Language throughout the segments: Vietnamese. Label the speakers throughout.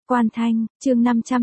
Speaker 1: Quan Thanh, chương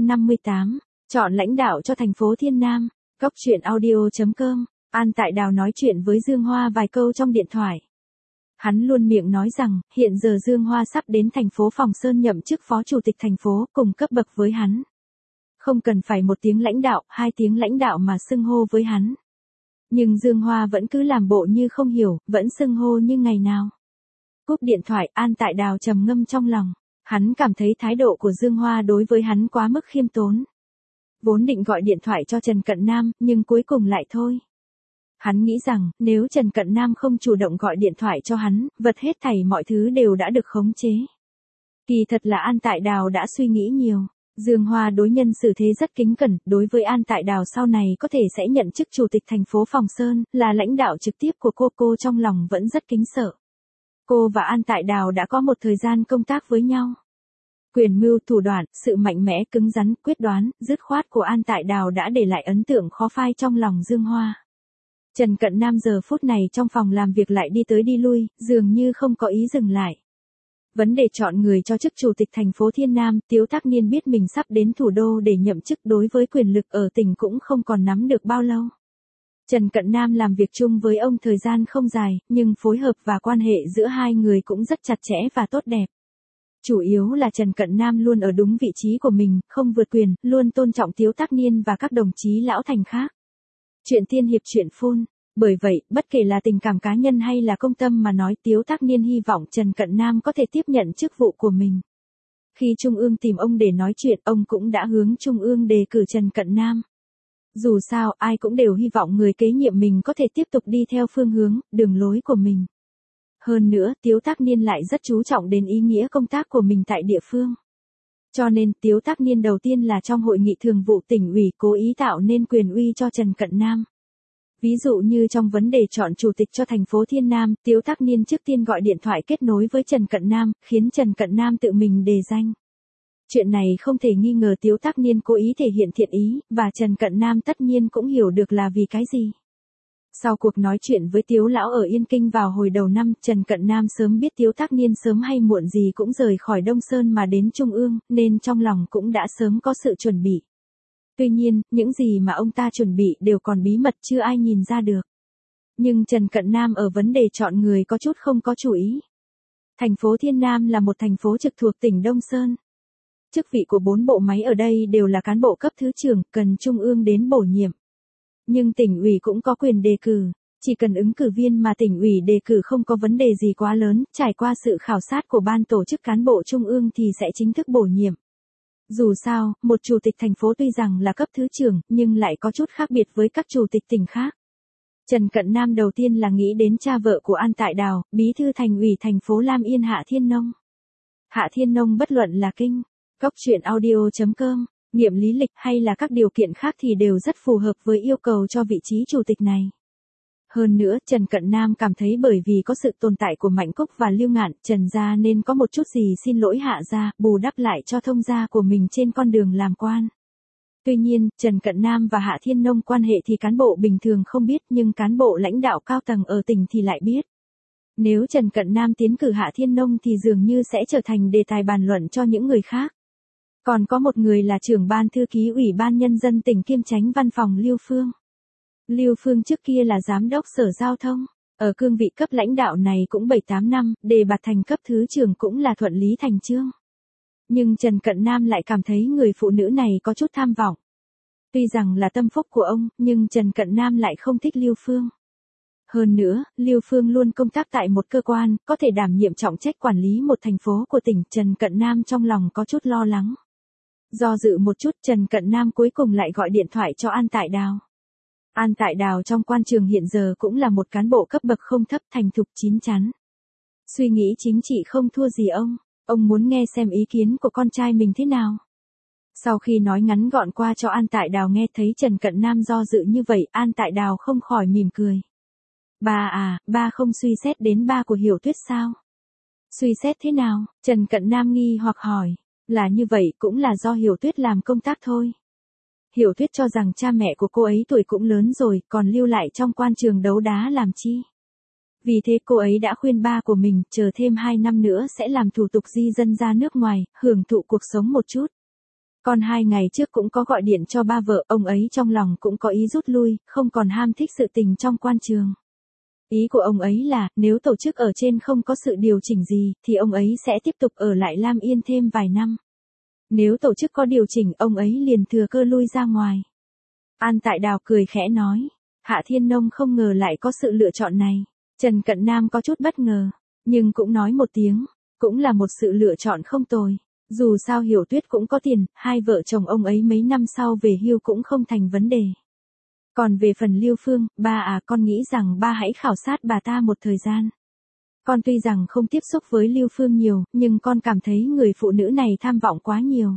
Speaker 1: 558, chọn lãnh đạo cho thành phố Thiên Nam. Góc truyện audio.com, An Tại Đào nói chuyện với Dương Hoa vài câu trong điện thoại. Hắn luôn miệng nói rằng, hiện giờ Dương Hoa sắp đến thành phố Phòng Sơn nhậm chức phó chủ tịch thành phố, cùng cấp bậc với hắn. Không cần phải một tiếng lãnh đạo, hai tiếng lãnh đạo mà xưng hô với hắn. Nhưng Dương Hoa vẫn cứ làm bộ như không hiểu, vẫn xưng hô như ngày nào. Cúp điện thoại, An Tại Đào trầm ngâm trong lòng. Hắn cảm thấy thái độ của Dương Hoa đối với hắn quá mức khiêm tốn. Vốn định gọi điện thoại cho Trần Cận Nam, nhưng cuối cùng lại thôi. Hắn nghĩ rằng, nếu Trần Cận Nam không chủ động gọi điện thoại cho hắn, vật hết thảy mọi thứ đều đã được khống chế. Kỳ thật là An Tại Đào đã suy nghĩ nhiều. Dương Hoa đối nhân xử thế rất kính cẩn, đối với An Tại Đào sau này có thể sẽ nhận chức chủ tịch thành phố Phòng Sơn, là lãnh đạo trực tiếp của cô trong lòng vẫn rất kính sợ. Cô và An Tại Đào đã có một thời gian công tác với nhau. Quyền mưu thủ đoạn, sự mạnh mẽ cứng rắn, quyết đoán, dứt khoát của An Tại Đào đã để lại ấn tượng khó phai trong lòng Dương Hoa. Trần Cận Nam giờ phút này trong phòng làm việc lại đi tới đi lui, dường như không có ý dừng lại. Vấn đề chọn người cho chức chủ tịch thành phố Thiên Nam, Tiếu Tắc Niên biết mình sắp đến thủ đô để nhậm chức, đối với quyền lực ở tỉnh cũng không còn nắm được bao lâu. Trần Cận Nam làm việc chung với ông thời gian không dài, nhưng phối hợp và quan hệ giữa hai người cũng rất chặt chẽ và tốt đẹp. Chủ yếu là Trần Cận Nam luôn ở đúng vị trí của mình, không vượt quyền, luôn tôn trọng Tiếu Tắc Niên và các đồng chí lão thành khác. Chuyện tiên hiệp chuyện phun. Bởi vậy, bất kể là tình cảm cá nhân hay là công tâm mà nói, Tiếu Tắc Niên hy vọng Trần Cận Nam có thể tiếp nhận chức vụ của mình. Khi Trung ương tìm ông để nói chuyện, ông cũng đã hướng Trung ương đề cử Trần Cận Nam. Dù sao, ai cũng đều hy vọng người kế nhiệm mình có thể tiếp tục đi theo phương hướng, đường lối của mình. Hơn nữa, Tiếu Tắc Niên lại rất chú trọng đến ý nghĩa công tác của mình tại địa phương. Cho nên, Tiếu Tắc Niên đầu tiên là trong hội nghị thường vụ tỉnh ủy cố ý tạo nên quyền uy cho Trần Cận Nam. Ví dụ như trong vấn đề chọn chủ tịch cho thành phố Thiên Nam, Tiếu Tắc Niên trước tiên gọi điện thoại kết nối với Trần Cận Nam, khiến Trần Cận Nam tự mình đề danh. Chuyện này không thể nghi ngờ Tiếu Tắc Niên cố ý thể hiện thiện ý, và Trần Cận Nam tất nhiên cũng hiểu được là vì cái gì. Sau cuộc nói chuyện với Tiếu Lão ở Yên Kinh vào hồi đầu năm, Trần Cận Nam sớm biết Tiếu Tắc Niên sớm hay muộn gì cũng rời khỏi Đông Sơn mà đến Trung ương, nên trong lòng cũng đã sớm có sự chuẩn bị. Tuy nhiên, những gì mà ông ta chuẩn bị đều còn bí mật chưa ai nhìn ra được. Nhưng Trần Cận Nam ở vấn đề chọn người có chút không có chủ ý. Thành phố Thiên Nam là một thành phố trực thuộc tỉnh Đông Sơn. Chức vị của 4 bộ máy ở đây đều là cán bộ cấp thứ trưởng, cần Trung ương đến bổ nhiệm. Nhưng tỉnh ủy cũng có quyền đề cử, chỉ cần ứng cử viên mà tỉnh ủy đề cử không có vấn đề gì quá lớn, trải qua sự khảo sát của ban tổ chức cán bộ Trung ương thì sẽ chính thức bổ nhiệm. Dù sao, một chủ tịch thành phố tuy rằng là cấp thứ trưởng, nhưng lại có chút khác biệt với các chủ tịch tỉnh khác. Trần Cận Nam đầu tiên là nghĩ đến cha vợ của An Tại Đào, bí thư thành ủy thành phố Lam Yên Hạ Thiên Nông. Hạ Thiên Nông bất luận là kinh, góc truyện audio.com, nghiệm lý lịch hay là các điều kiện khác thì đều rất phù hợp với yêu cầu cho vị trí chủ tịch này. Hơn nữa, Trần Cận Nam cảm thấy bởi vì có sự tồn tại của Mạnh Cúc và Lưu Ngạn, Trần gia nên có một chút gì xin lỗi Hạ gia, bù đắp lại cho thông gia của mình trên con đường làm quan. Tuy nhiên, Trần Cận Nam và Hạ Thiên Nông quan hệ thì cán bộ bình thường không biết, nhưng cán bộ lãnh đạo cao tầng ở tỉnh thì lại biết. Nếu Trần Cận Nam tiến cử Hạ Thiên Nông thì dường như sẽ trở thành đề tài bàn luận cho những người khác. Còn có một người là trưởng ban thư ký Ủy ban Nhân dân tỉnh kiêm chánh văn phòng Lưu Phương. Lưu Phương trước kia là giám đốc sở giao thông, ở cương vị cấp lãnh đạo này cũng 7-8 năm, đề bạt thành cấp thứ trưởng cũng là thuận lý thành chương. Nhưng Trần Cận Nam lại cảm thấy người phụ nữ này có chút tham vọng. Tuy rằng là tâm phúc của ông, nhưng Trần Cận Nam lại không thích Lưu Phương. Hơn nữa, Lưu Phương luôn công tác tại một cơ quan, có thể đảm nhiệm trọng trách quản lý một thành phố của tỉnh, Trần Cận Nam trong lòng có chút lo lắng. Do dự một chút, Trần Cận Nam cuối cùng lại gọi điện thoại cho An Tại Đào. An Tại Đào trong quan trường hiện giờ cũng là một cán bộ cấp bậc không thấp, thành thục chín chắn. Suy nghĩ chính trị không thua gì ông muốn nghe xem ý kiến của con trai mình thế nào. Sau khi nói ngắn gọn qua cho An Tại Đào nghe thấy Trần Cận Nam do dự như vậy, An Tại Đào không khỏi mỉm cười. Ba không suy xét đến ba của Hiểu Tuyết sao? Suy xét thế nào? Trần Cận Nam nghi hoặc hỏi. Là như vậy cũng là do Hiểu Tuyết làm công tác thôi. Hiểu Tuyết cho rằng cha mẹ của cô ấy tuổi cũng lớn rồi, còn lưu lại trong quan trường đấu đá làm chi. Vì thế cô ấy đã khuyên ba của mình chờ thêm 2 năm nữa sẽ làm thủ tục di dân ra nước ngoài, hưởng thụ cuộc sống một chút. Con 2 ngày trước cũng có gọi điện cho ba vợ, ông ấy trong lòng cũng có ý rút lui, không còn ham thích sự tình trong quan trường. Ý của ông ấy là, nếu tổ chức ở trên không có sự điều chỉnh gì, thì ông ấy sẽ tiếp tục ở lại Lam Yên thêm vài năm. Nếu tổ chức có điều chỉnh, ông ấy liền thừa cơ lui ra ngoài. An Tại Đào cười khẽ nói. Hạ Thiên Nông không ngờ lại có sự lựa chọn này. Trần Cận Nam có chút bất ngờ, nhưng cũng nói một tiếng, cũng là một sự lựa chọn không tồi. Dù sao Hiểu Tuyết cũng có tiền, hai vợ chồng ông ấy mấy năm sau về hưu cũng không thành vấn đề. Còn về phần Lưu Phương, con nghĩ rằng ba hãy khảo sát bà ta một thời gian. Con tuy rằng không tiếp xúc với Lưu Phương nhiều, nhưng con cảm thấy người phụ nữ này tham vọng quá nhiều.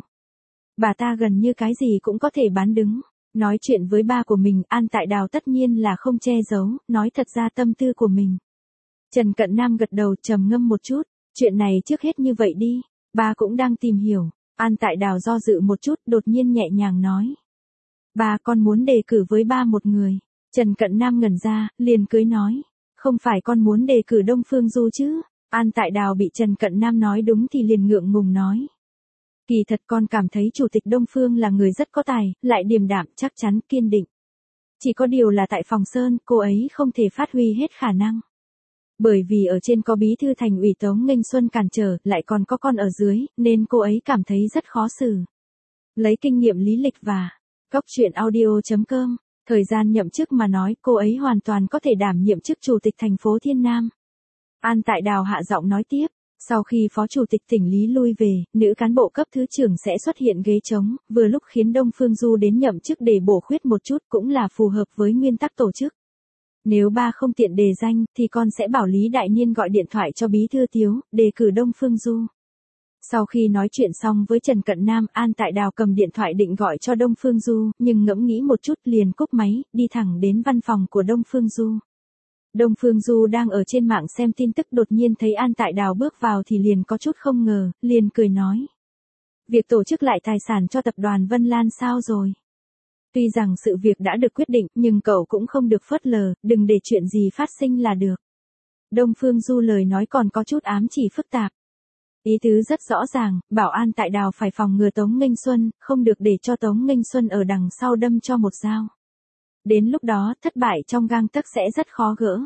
Speaker 1: Bà ta gần như cái gì cũng có thể bán đứng. Nói chuyện với ba của mình, An Tại Đào tất nhiên là không che giấu, nói thật ra tâm tư của mình. Trần Cận Nam gật đầu trầm ngâm một chút, chuyện này trước hết như vậy đi, ba cũng đang tìm hiểu. An Tại Đào do dự một chút, đột nhiên nhẹ nhàng nói. Ba, con muốn đề cử với ba một người. Trần Cận Nam ngẩn ra, liền cưới nói. Không phải con muốn đề cử Đông Phương Du chứ? An Tại Đào bị Trần Cận Nam nói đúng thì liền ngượng ngùng nói. Kỳ thật con cảm thấy Chủ tịch Đông Phương là người rất có tài, lại điềm đạm, chắc chắn, kiên định. Chỉ có điều là tại Phòng Sơn, cô ấy không thể phát huy hết khả năng. Bởi vì ở trên có bí thư thành ủy Tống Nghênh Xuân cản trở, lại còn có con ở dưới, nên cô ấy cảm thấy rất khó xử. Lấy kinh nghiệm lý lịch và Cóc truyện audio.com, thời gian nhậm chức mà nói, cô ấy hoàn toàn có thể đảm nhiệm chức Chủ tịch thành phố Thiên Nam. An Tại Đào hạ giọng nói tiếp. Sau khi Phó Chủ tịch tỉnh Lý lui về, nữ cán bộ cấp thứ trưởng sẽ xuất hiện ghế trống, vừa lúc khiến Đông Phương Du đến nhậm chức để bổ khuyết một chút cũng là phù hợp với nguyên tắc tổ chức. Nếu ba không tiện đề danh, thì con sẽ bảo Lý Đại Niên gọi điện thoại cho Bí thư Tiếu, đề cử Đông Phương Du. Sau khi nói chuyện xong với Trần Cận Nam, An Tại Đào cầm điện thoại định gọi cho Đông Phương Du, nhưng ngẫm nghĩ một chút liền cúp máy, đi thẳng đến văn phòng của Đông Phương Du. Đông Phương Du đang ở trên mạng xem tin tức, đột nhiên thấy An Tại Đào bước vào thì liền có chút không ngờ, liền cười nói. Việc tổ chức lại tài sản cho tập đoàn Vân Lan sao rồi? Tuy rằng sự việc đã được quyết định, nhưng cậu cũng không được phớt lờ, đừng để chuyện gì phát sinh là được. Đông Phương Du lời nói còn có chút ám chỉ phức tạp. Ý tứ rất rõ ràng, bảo An Tại Đào phải phòng ngừa Tống Nghênh Xuân, không được để cho Tống Nghênh Xuân ở đằng sau đâm cho một dao. Đến lúc đó, thất bại trong gang tấc sẽ rất khó gỡ.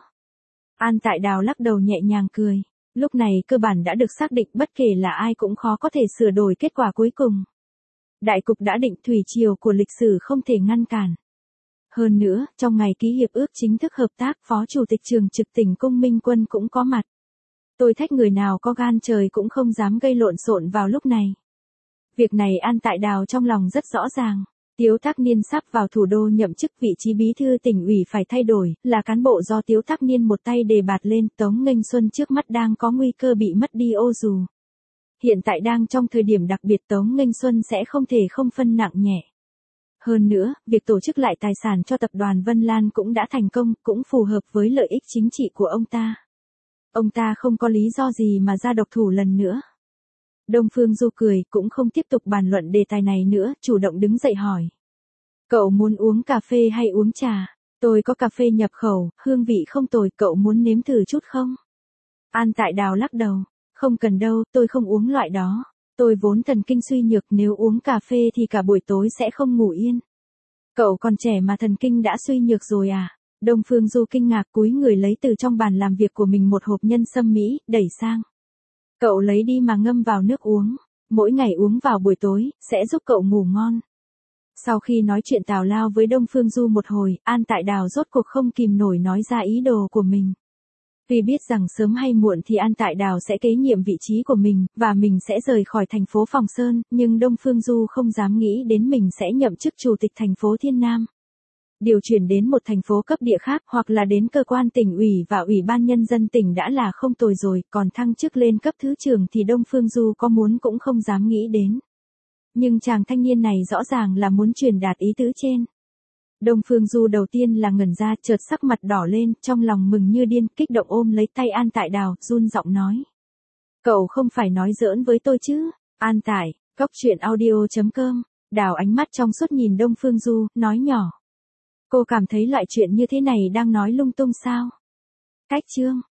Speaker 1: An Tại Đào lắc đầu nhẹ nhàng cười. Lúc này cơ bản đã được xác định, bất kể là ai cũng khó có thể sửa đổi kết quả cuối cùng. Đại cục đã định, thủy triều của lịch sử không thể ngăn cản. Hơn nữa, trong ngày ký hiệp ước chính thức hợp tác, Phó Chủ tịch Thường trực tỉnh Cung Minh Quân cũng có mặt. Tôi thách người nào có gan trời cũng không dám gây lộn xộn vào lúc này. Việc này An Tại Đào trong lòng rất rõ ràng. Tiếu Thác Niên sắp vào thủ đô nhậm chức, vị trí bí thư tỉnh ủy phải thay đổi, là cán bộ do Tiếu Thác Niên một tay đề bạt lên. Tống Nghênh Xuân trước mắt đang có nguy cơ bị mất đi ô dù. Hiện tại đang trong thời điểm đặc biệt, Tống Nghênh Xuân sẽ không thể không phân nặng nhẹ. Hơn nữa, việc tổ chức lại tài sản cho tập đoàn Vân Lan cũng đã thành công, cũng phù hợp với lợi ích chính trị của ông ta. Ông ta không có lý do gì mà ra độc thủ lần nữa. Đông Phương Du cười, cũng không tiếp tục bàn luận đề tài này nữa, chủ động đứng dậy hỏi. Cậu muốn uống cà phê hay uống trà? Tôi có cà phê nhập khẩu, hương vị không tồi, cậu muốn nếm thử chút không? An Tại Đào lắc đầu. Không cần đâu, tôi không uống loại đó. Tôi vốn thần kinh suy nhược, nếu uống cà phê thì cả buổi tối sẽ không ngủ yên. Cậu còn trẻ mà thần kinh đã suy nhược rồi à? Đông Phương Du kinh ngạc cúi người lấy từ trong bàn làm việc của mình một hộp nhân sâm Mỹ, đẩy sang. Cậu lấy đi mà ngâm vào nước uống. Mỗi ngày uống vào buổi tối, sẽ giúp cậu ngủ ngon. Sau khi nói chuyện tào lao với Đông Phương Du một hồi, An Tại Đào rốt cuộc không kìm nổi nói ra ý đồ của mình. Tuy biết rằng sớm hay muộn thì An Tại Đào sẽ kế nhiệm vị trí của mình, và mình sẽ rời khỏi thành phố Phòng Sơn, nhưng Đông Phương Du không dám nghĩ đến mình sẽ nhậm chức Chủ tịch thành phố Thiên Nam. Điều chuyển đến một thành phố cấp địa khác, hoặc là đến cơ quan tỉnh ủy và ủy ban nhân dân tỉnh đã là không tồi rồi, còn thăng chức lên cấp thứ trưởng thì Đông Phương Du có muốn cũng không dám nghĩ đến. Nhưng chàng thanh niên này rõ ràng là muốn truyền đạt ý tứ trên. Đông Phương Du đầu tiên là ngẩn ra, chợt sắc mặt đỏ lên, trong lòng mừng như điên, kích động ôm lấy tay An Tại Đào, run giọng nói. Cậu không phải nói giỡn với tôi chứ? An Tại, Cóc truyện audio.com, Đào ánh mắt trong suốt nhìn Đông Phương Du, nói nhỏ. Cô cảm thấy loại chuyện như thế này đang nói lung tung sao? Cách chương.